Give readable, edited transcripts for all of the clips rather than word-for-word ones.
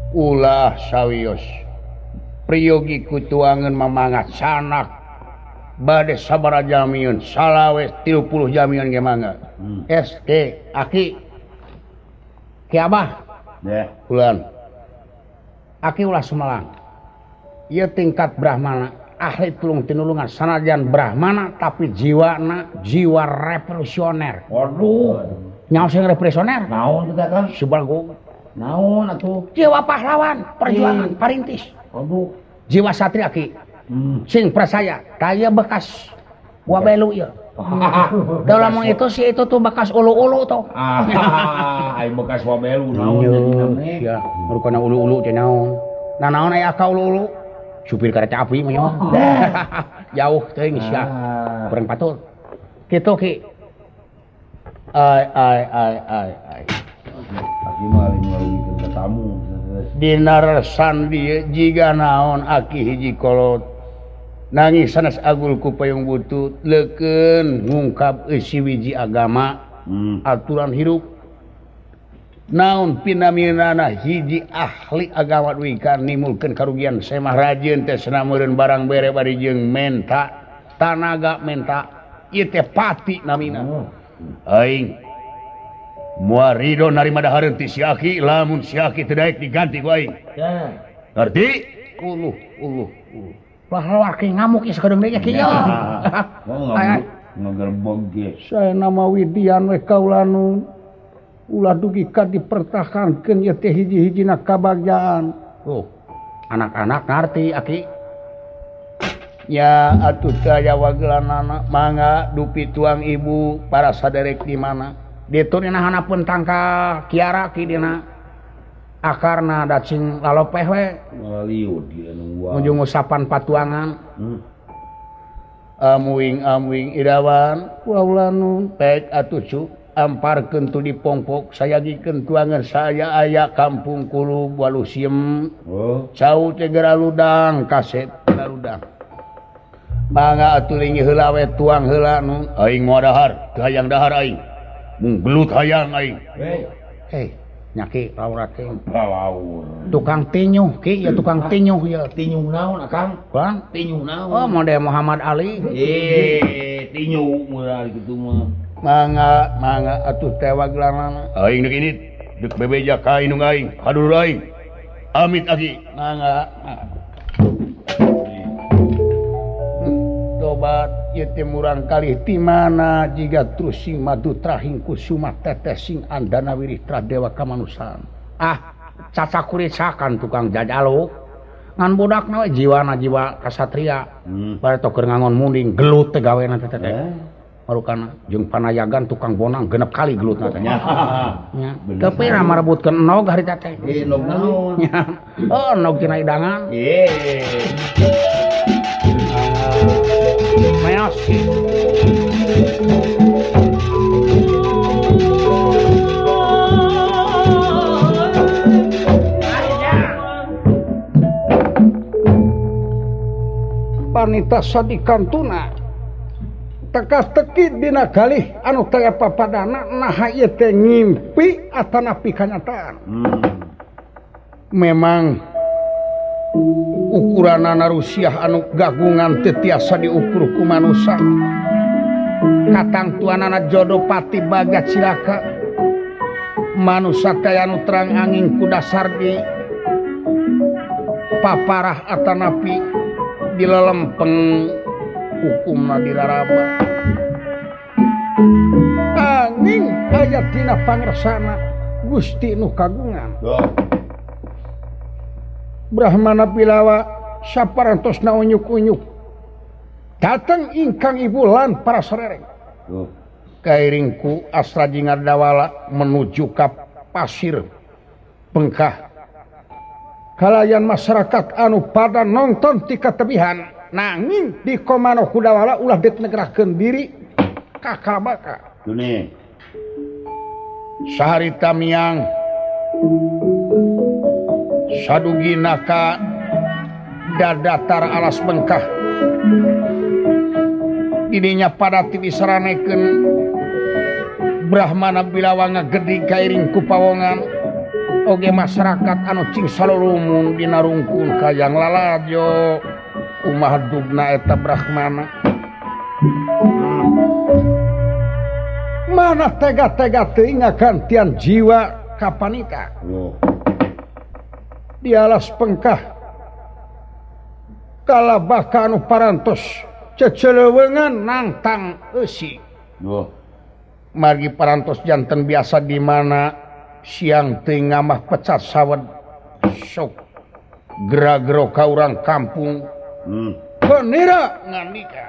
ulah sawios priyogi kutuangan memangat sanak bade sabaraha jamiun salawe 30 jamiun ge mangga ST aki ki abah ulan aki ulah Sumelang ieu tingkat brahmana ahli tulung tinulungan sanajan brahmana tapi jiwa revolusioner. Waduh, nyawa sing revolusioner naon kita kan? Subalgo Naon atuh? jiwa pahlawan perjuangan parintis. Waduh, jiwa satria ki sing percaya kaya bekas wabelu ya dalam itu sih itu tuh bekas ulu-ulu tuh ai bekas wabelu naon jadi namanya ya merukana ulu-ulu teh naon nah naon aya ka ulu-ulu supir kereta api mah jauh teuing sia kurang patul kitu ki ai aki mah ngawikeun ka tamu dinarasan dia jika naon aki hiji kolot nangis sanes agul ku payung butut leukeun ngungkap eusi wiji agama aturan hirup naon pinaminana hiji ahli agama duwi kan nimulkeun karugian semah rajieun teh cenah meureun barang bere bari jeung menta tanaga menta ieu teh pati namina aing moal ridho narima dahareun ti si aki lamun si aki teu daek diganti ku aing ngerti uluh bahwa aki ngamuk ieu sakedeung deui kieu ngagerbog ge saya nama Widian we kaulanu ulah dugi ka dipertahankeun ieu teh hiji-hijina kabagjaan anak-anak ngarti aki ya atuh teh aya wagelanana mangga dupi tuang ibu para saderek di mana ditu dina hanapeun tangka kiara ki dina akarna da cing lalopeh we ngaliud dia nu ujung usapan patuangan amuing irawan waulanu pek atuh cu amparkeun tu dipongpok sayagikeun tuangan saya aya kampung kulub walusiem cau teh garaludang kasep garudang mangga atuh linggih heula we tuang heula nu aing moal dahar teu hayang dahar aing mung gelut hayang aing hei nyaki laurat teh laur tukang tinyuh ki ya tukang tinyuh ya tinyuh naon akang bang tinyuh naon oh model Muhammad Ali tinyuh moal kitu mah mangga atuh teh wagelanana aing deuk ini deuk bebeja ka indung aing hadur aing amit aki mangga tobat ieu teh murang kalih ti mana jiga terus sing madu trahing kusuma tetes sing andana wirih tradewa kamanusan cacakuritsakan tukang jajalo ngan budakna we jiwana jiwa kasatria bare teu keur ngangon munding gelut teh gawena teh marukana jeung panayagan tukang bonang genep kali gelutna teh nya tapi ra marebutkeun enog harita teh enog naon oh enog tina idangan meos panita sadikantuna teka-teki dina galih anu taya papadana naha ieu teh ngimpi atanapi kanyataan memang ukuranana Rusiah anu gagungan teu tiasa diukur ku manusia katangtuanana jodopati bagat cilaka manusia teh anu terang angin ku dasar di paparah atanapi dilelempeng hukumna diraraba angin aya dina pangresana Gusti nu kagungan Brahmana Pilawa saparantosna unyuk-unyuk datang ingkang ibu lan para serereng kairingku asra Jingardawala menuju ka pasir Pengkah kalayan masyarakat anu pada nonton ti katebihan nanging di Komano Kudawala ulah ditnegrakeun diri ka Kalabaka tune saharita miang sadugina ka dadatar alas Pengkah didinya pada disaranekeun Brahmana Bilawa ngagedi kairing ku pawongan oge masyarakat anu cing salurumun dina rungkun kayang lalajo umah dugna eta Brahmana mana tega-tega teuing ngagantian jiwa ka panika di alas pengkah kalabah ka anu parantos ceceleuweungan nangtang eusi margi parantos janten biasa di mana siang teuing ngamah pecat sawed sok gera-gero ka urang kampung penira ngandika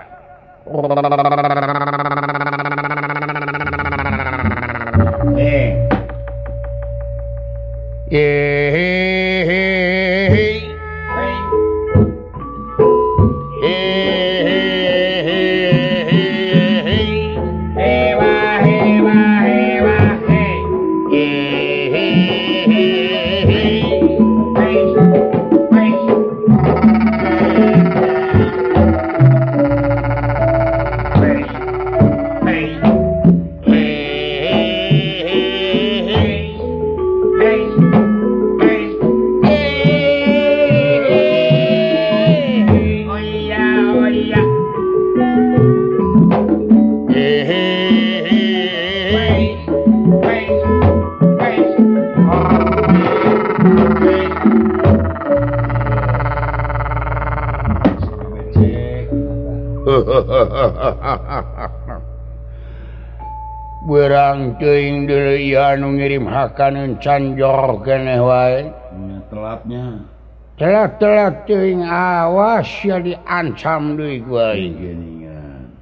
Berang teuing deui anu ngirim hakaneun canjor keneh wae telatnya telat teuing awas ya diancam deui ku aing geuningan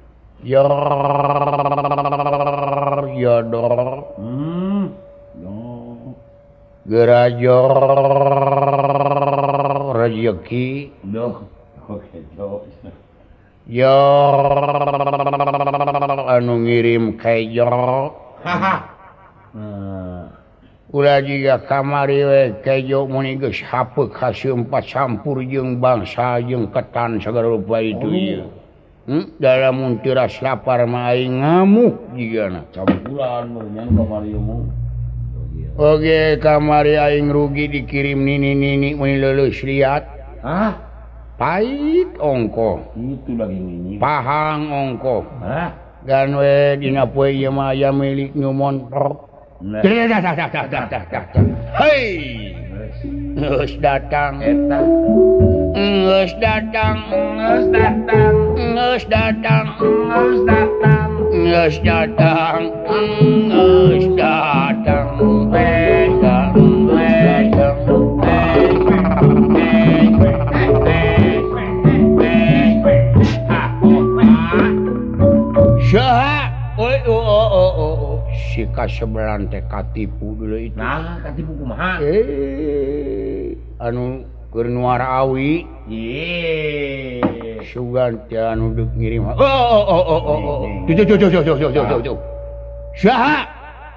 yodor gerajor rezeki anu ngirim kejo ulah jiga kamari we kejo muni geus hapeuk haseumpat campur jeung bangsa jeung ketan sagala rupa itu ieu dalam tiras lapar mah aing ngamuk jigana campuran nyan kamari mu oge kamari aing rugi dikirim nini muni leuleus liat pahit ongko itu lagi ini pahang ongko gan we dina poe ieu mah aya milik nyumon dah hei geus datang eta geus datang Syaha, si kasebelan teh katipu dulu itu. Nah, katipu kumaha? Anu keur nuara awi. Ye. Sugan teh anu deuk ngirim. Tuh. Syaha.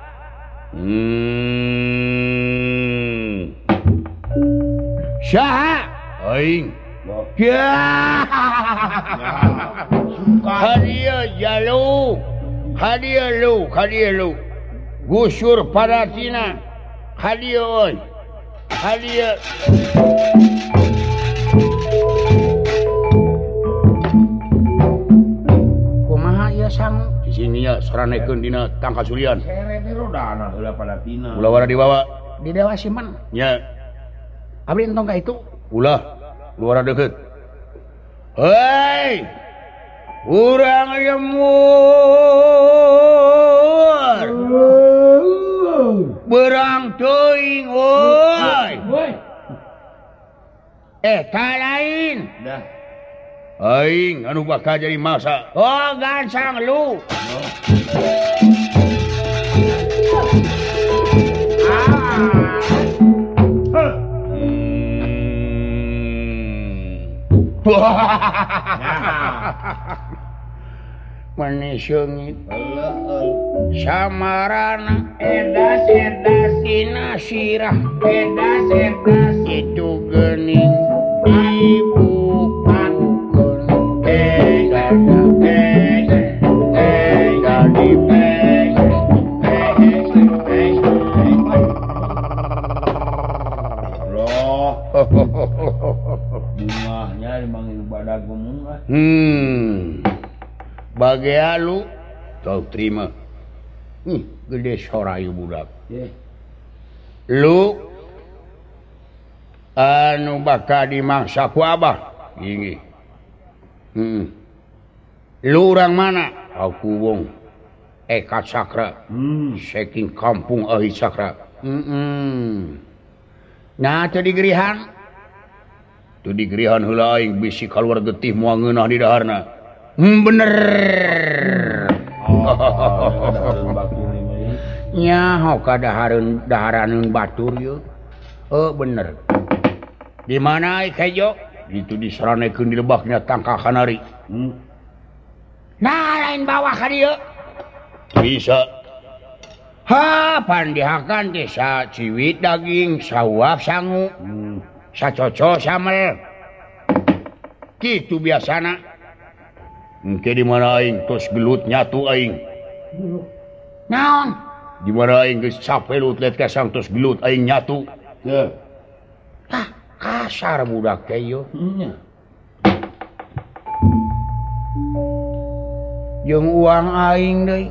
Syaha. Aing. Ya. Hadiah lu gusur paratina hadiah kumaha ieu sang di sini ya saranekeun dina tangka sulian serene rodana heula paratina ulah wara dibawa di Dewa Siman nya abdi entong ka itu ulah luar deket hei urang lemur berang teuing woi lain dah aing anu bakal jadi masa gansang lu Manisungit samarana edas dina sirah edas itu geuning dibukan bunganya emang ibadah bunga. Bagai lu tau terima. Gede sorayu budak. Lu anu bakal dimangsa ku abah. Gini. Lu orang mana? Aku wong Eka Sakra. Saking kampung Ahi Sakra. Nah, itu digerihan. Itu digerihan heula aing bisi kaluar getih moal ngeunah di daharna. Bener. Nyaho ka daharaneun batur yeuh. Bener. Di mana ai Kejo? Itu disaranekeun di lebaknya tangka kanari. Nah, lain bawah ka dieu. Bisa. Pandihakan teh sa ciwit daging, sawap sangu, sacoco samel. Kitu biasana. Engke di mana aing tos gelut nyatu aing. Naon? Di mana aing geus sapelut let ka sang tos gelut aing nyatu. Kasar budak teh yo. Jeung uang aing deui.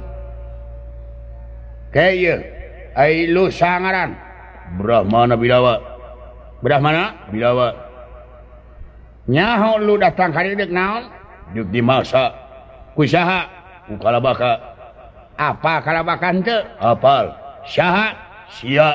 Kaya, ai lu sangaran. Brahmana Bilawa. Brahmana Bilawa. Nyaho lu datang kali dek naon? Dek di masa. Kusaha? Ku kalabaka. Apa kalabakan teu? Apal. Saha? Sia.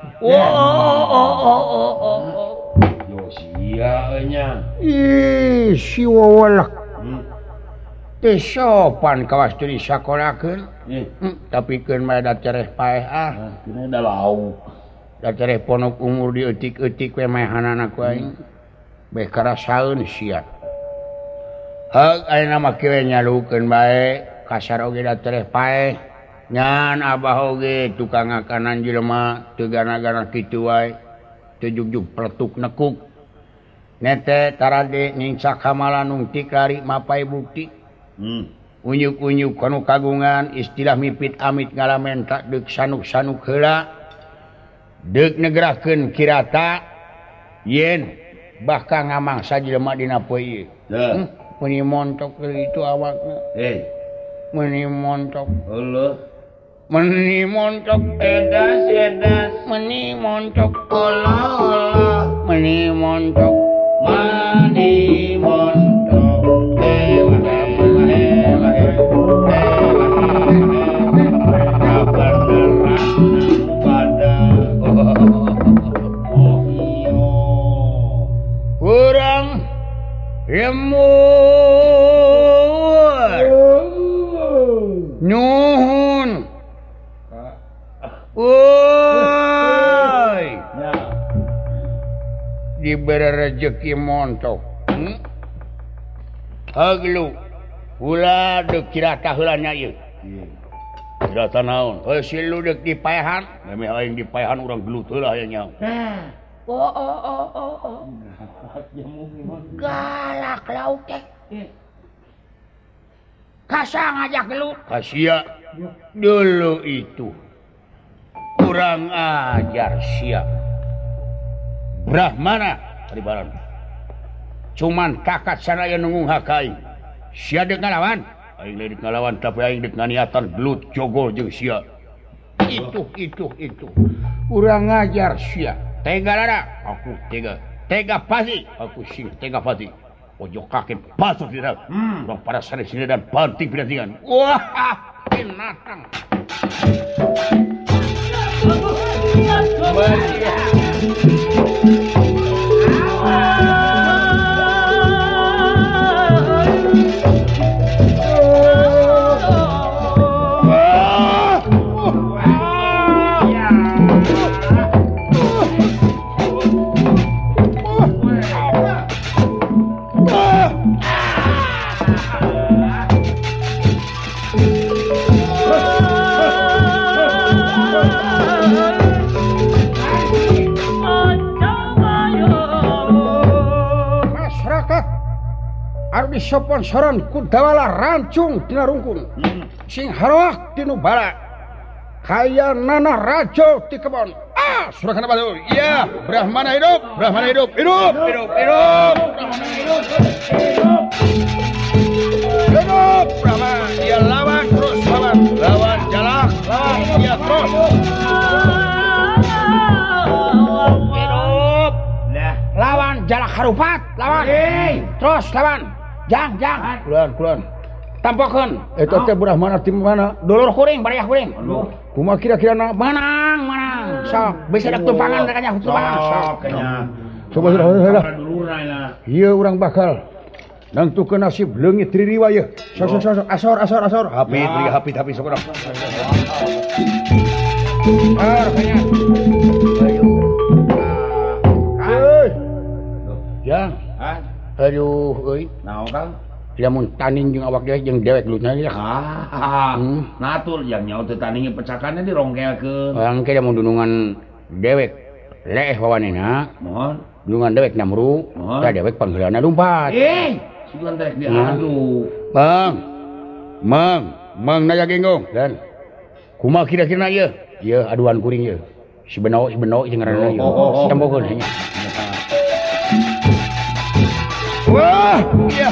Yo sia nya. Si wawalak. Teu sopan kawas teu disakolakeun. Tapi keun mah da cereh paeh Kena da lauk. Da cereh ponok umur dieutik-eutik we mehanana ku aing. Beh karasaeun sia. Heug ayeuna mah kieu nyalukeun bae, kasar oge da cereh paeh. Nyan abah oge tukang ngakanan jelema teu gana-gana kitu wae. Teu jugjug peletuk nekuk. Nete tarade ningsak hamalan nungtik lari mapai bukti. Unyuk-unyuk kanu kagungan istilah mipit amit ngalamen tak deuk sanuk-sanuk heula deuk negerakeun kirata yen bakal ngamangsa jelema dina poe ieu. Meuni montok itu awakna. Meuni montok. Heueuh. Meuni montok edas. Meuni montok olah. Meuni montok. Meuni montok. Kurang nyuhun woi diberi rezeki montok haglu ulah deuk kirata heula nya ieu kirata naon si lu deuk dipaehan memeh aing dipaehan urang gelut heula aya nya galak lauk teh kasa ngajak gelut kasia dulu itu kurang ajar sia Brahmana kadibaran cuman kakat sanaya nunggung hakai sia deuk ngalawan aing deuk ngalawan tapi aing deuk nganiatan gelut jogol jeung sia itu urang ngajar sia tega lada aku tega pasti aku sing tega pasti ojo kakek pasuk di dalam urang pada sana sini dan banting pintingan wah binatang disponsoran ku dawala rancung tina rungkung sing haroak tinu bala Kaya nana rajo di kebon. Surakan apa tuh? Iya, Brahmana hidup, Brahmana hidup, hidup. Brahmana hidup. Hidup, Brahmana. Dia lawan terus lawan jalak, lawan dia terus. Hidup. Lawan jalak harupat, lawan. Terus lawan. Jang. Keluar. Tampokkeun. Eta teh Brahmana di mana? Dulur kuring, bariah kuring. Kumaha kira-kira Menang. Sok, bisa ada tumpangan dekanya tumpangan. Sok. Coba iya urang bakal nangtukeun nasib leungit ririwayeuh. Sok asor. Hapit sok urang. Kanya. Jang. Aduh, euy. Naon Kang? Lamun taning jeung awak jeung dewek lutna ya. Natur yang nyaho teu taningi pecakannya dirongkelkeun. Angke lamun dunungan dewek leeh wawanena. Mohon. Dunungan dewek nyamru, tah dewek panggeulana lumpat. Sugan teh diadu. Mang naya genggong. Dan kumaha kira-kira ieu? Ieu aduan kuring ieu. Si Beno jeung ngaranna ieu. Tembokeun nya. Wah, iya.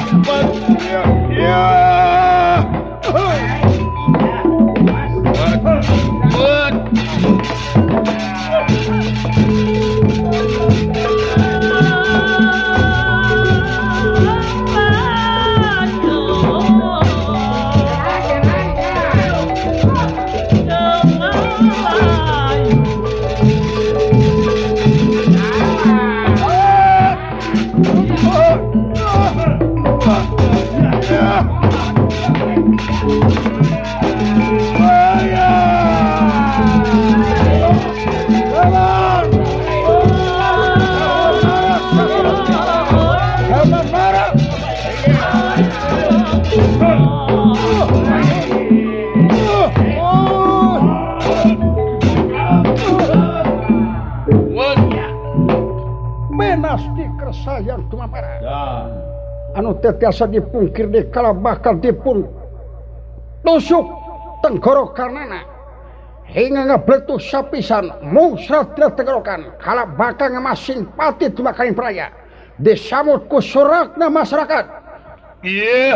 Menasti kersayang tumapara. Anu teh tiasa dipungkir di kala bakal dipun tusuk tenggorokanana hingga ngabletus sapisan musrat tenggorokan kala bakal ngemasing pati tumakain peraya disamut ku surakna masyarakat. Iya.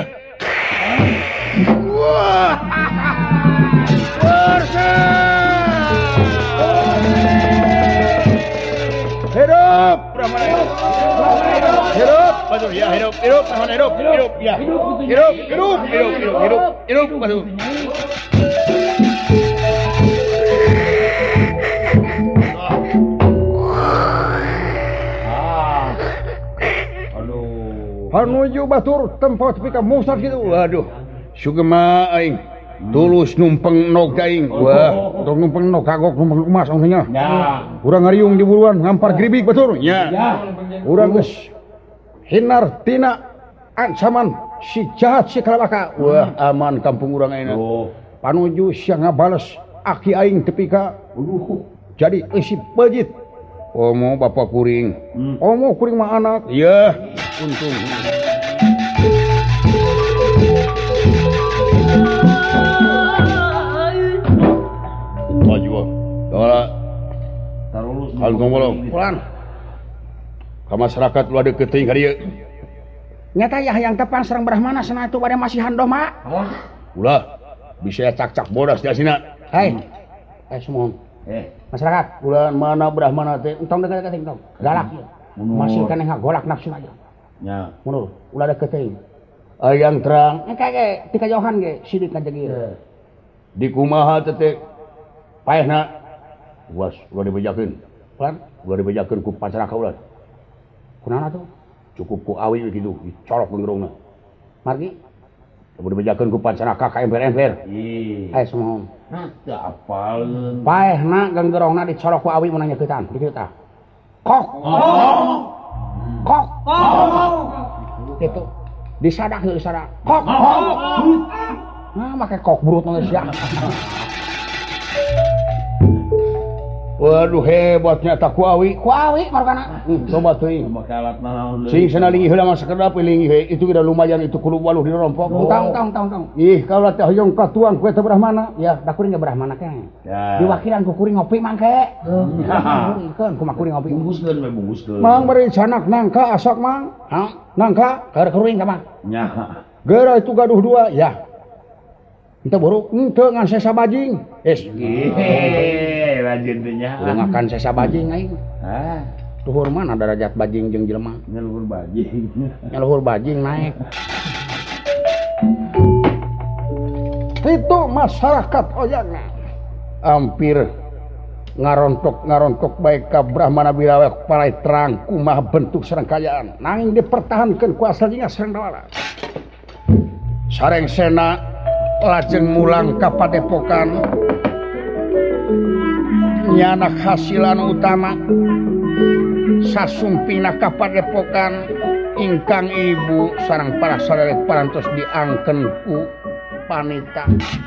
Wah. Hidup, Brahmana hidup. Hidup, betul ya, hidup, Brahmana hidup, ya. Hidup, betul. Panuju batur tempat pika musaf gitu. Waduh, sugema aing. Tulus numpeng nog aing. Wah, tong numpeng nog kagok numpeng emas ongnya. Ya. Urang ngariung di buruan ngampar gribik batur. Ya. Urang geus hinar tina ancaman si jahat si kalabaka. Wah, aman kampung urang ayeuna. Panuju sia ngabales aki aing tepika. Jadi isi pejit. Omo bapak kuring. Omo kuring mah anak. Iya, untung. Maju. Dala. Tarulus. Kalung bolong. Pulang. Ka masyarakat lu ada keuting ka dieu. Nyata ya yang tepan sareng Brahmana sana itu bade masih handoh mak. Ulah bisa cak-cak bodas di asina. Hei. Semua. Masyarakat, Bulan mana Brahmana teh? entong dekat entong. Galak. Masih kana ngagolak nafsu aja. Nya. Mundur, ulah deket teuing. Yang terang Kage ti kajohan ge sidik ka jegir. di kumaha teh paehna. Was, ulah dibejakeun. Pulang. Ulah dibejakeun ku pacaraka ulah. Kunaon atuh? Cukup ku awi kitu, dicolok gengerongna. Margi. Udah dibejakeun ku pacaraka ka emper-emper. Semua. Teu apaleun. Paehna ganggerongna dicolok ku awi mun nyaketan, dikieu tah. Kok. Gitu. Disadak heuh disadak. Kok. Nah, make kok brut mah sia. Waduh hebatnya tak kuawi markana. Coba teuing. Sing sana linggih heula mah sakedap linggih itu udah lumayan itu kulu waluh dirompok. Tong. Ih kalau teh hoyong katuang kue teh Brahmana. Ya da kuring ge Brahmana teh. Diwakilan ku kuring ngopi mangke. Kan kumaha kuring ngopi. Bungkuskeun. Mang bari sanak nangka asok mang. Nangka keur kuring ka mang. Nya. Geura itu gaduh dua ya. Kita buruk, ente ngan sesa bajing. Rajin teh nya. Udah ngakan sesa bajing aing. Luhur mana derajat bajing jeung jelema? Luhur bajing. Luhur bajing naik. Itu masyarakat oyangna. Hampir ngarontok baik ka Brahmana Bilawa palai terang kumaha bentuk serangkayaan. Nanging dipertahankeun ku asalinya sareng dawala. Sareng sena lajeng mulang ka padepokan nyana hasilan utama sasumpina ka padepokan ingkang ibu sareng para sadherek parantos diangken ku panita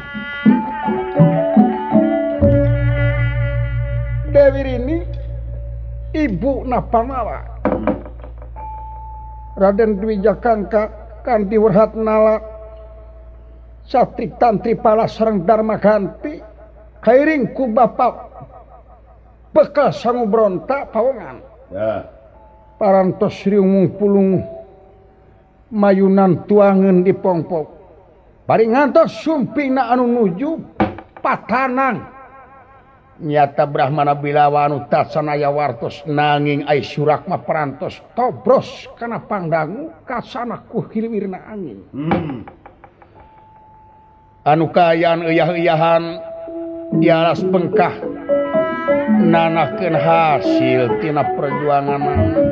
Dewi Rini ibu napamawa Raden Dwi Jakangka kanthi werhat nala Satri tantri pala sareng Dharma ganti kairing ku bapak bekal sangu bronta pawongan ya parantos riung pulung mayunan tuangeun di pongpok bari ngantos sumpina anu nuju patanang nyata Brahmana Bilawa anu tasanaya wartos nanging ai surak mah parantos tobros kana pangdangu kasana ku hilwirna angin anu kayan eyah-eyahan di alas bengkah nanahkeun hasil tina perjuangan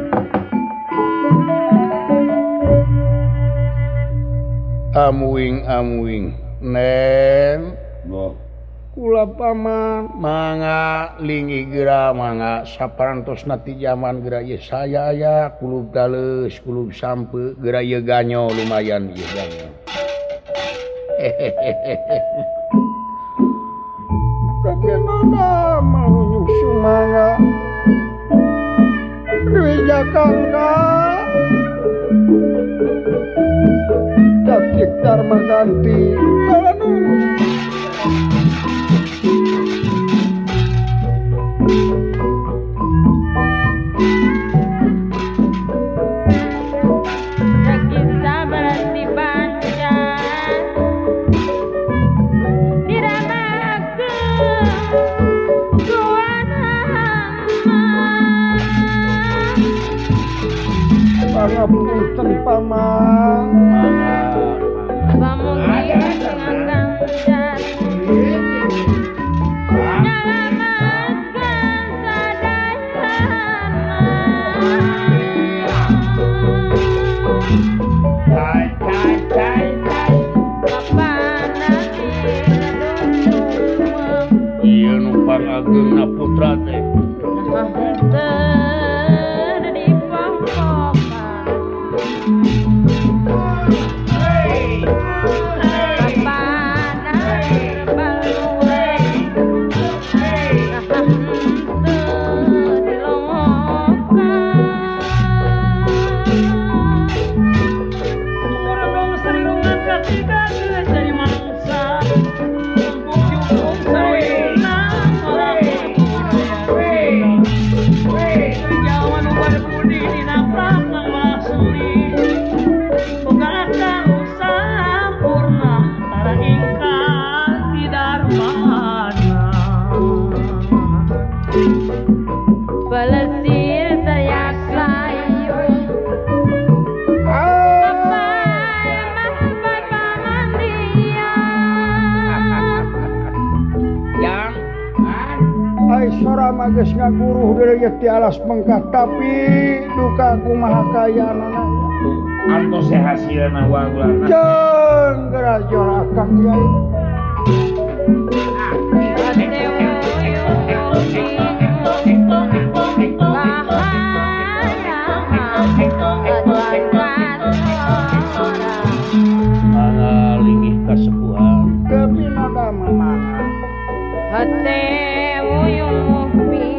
amuing nen kula paman mangga linggih geura mangga saparantosna ti jaman geura ieu saya aya kulub taleus kulub sampe geura ieu ganyo lumayan ieu ganyo bagaimana mau nyusu mangga Dwi Jakangka Datik Dharma ganti Pangapunten paman iya numpang ageng putra teh Geus ngaguruh deui ti alas mengkah tapi duka kumaha kayanana antos hasilna wagulan jeung gerajon akang yai linggih kasepuhan kepinada mamang hate uyuh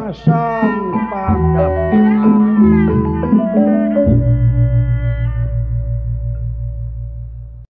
masa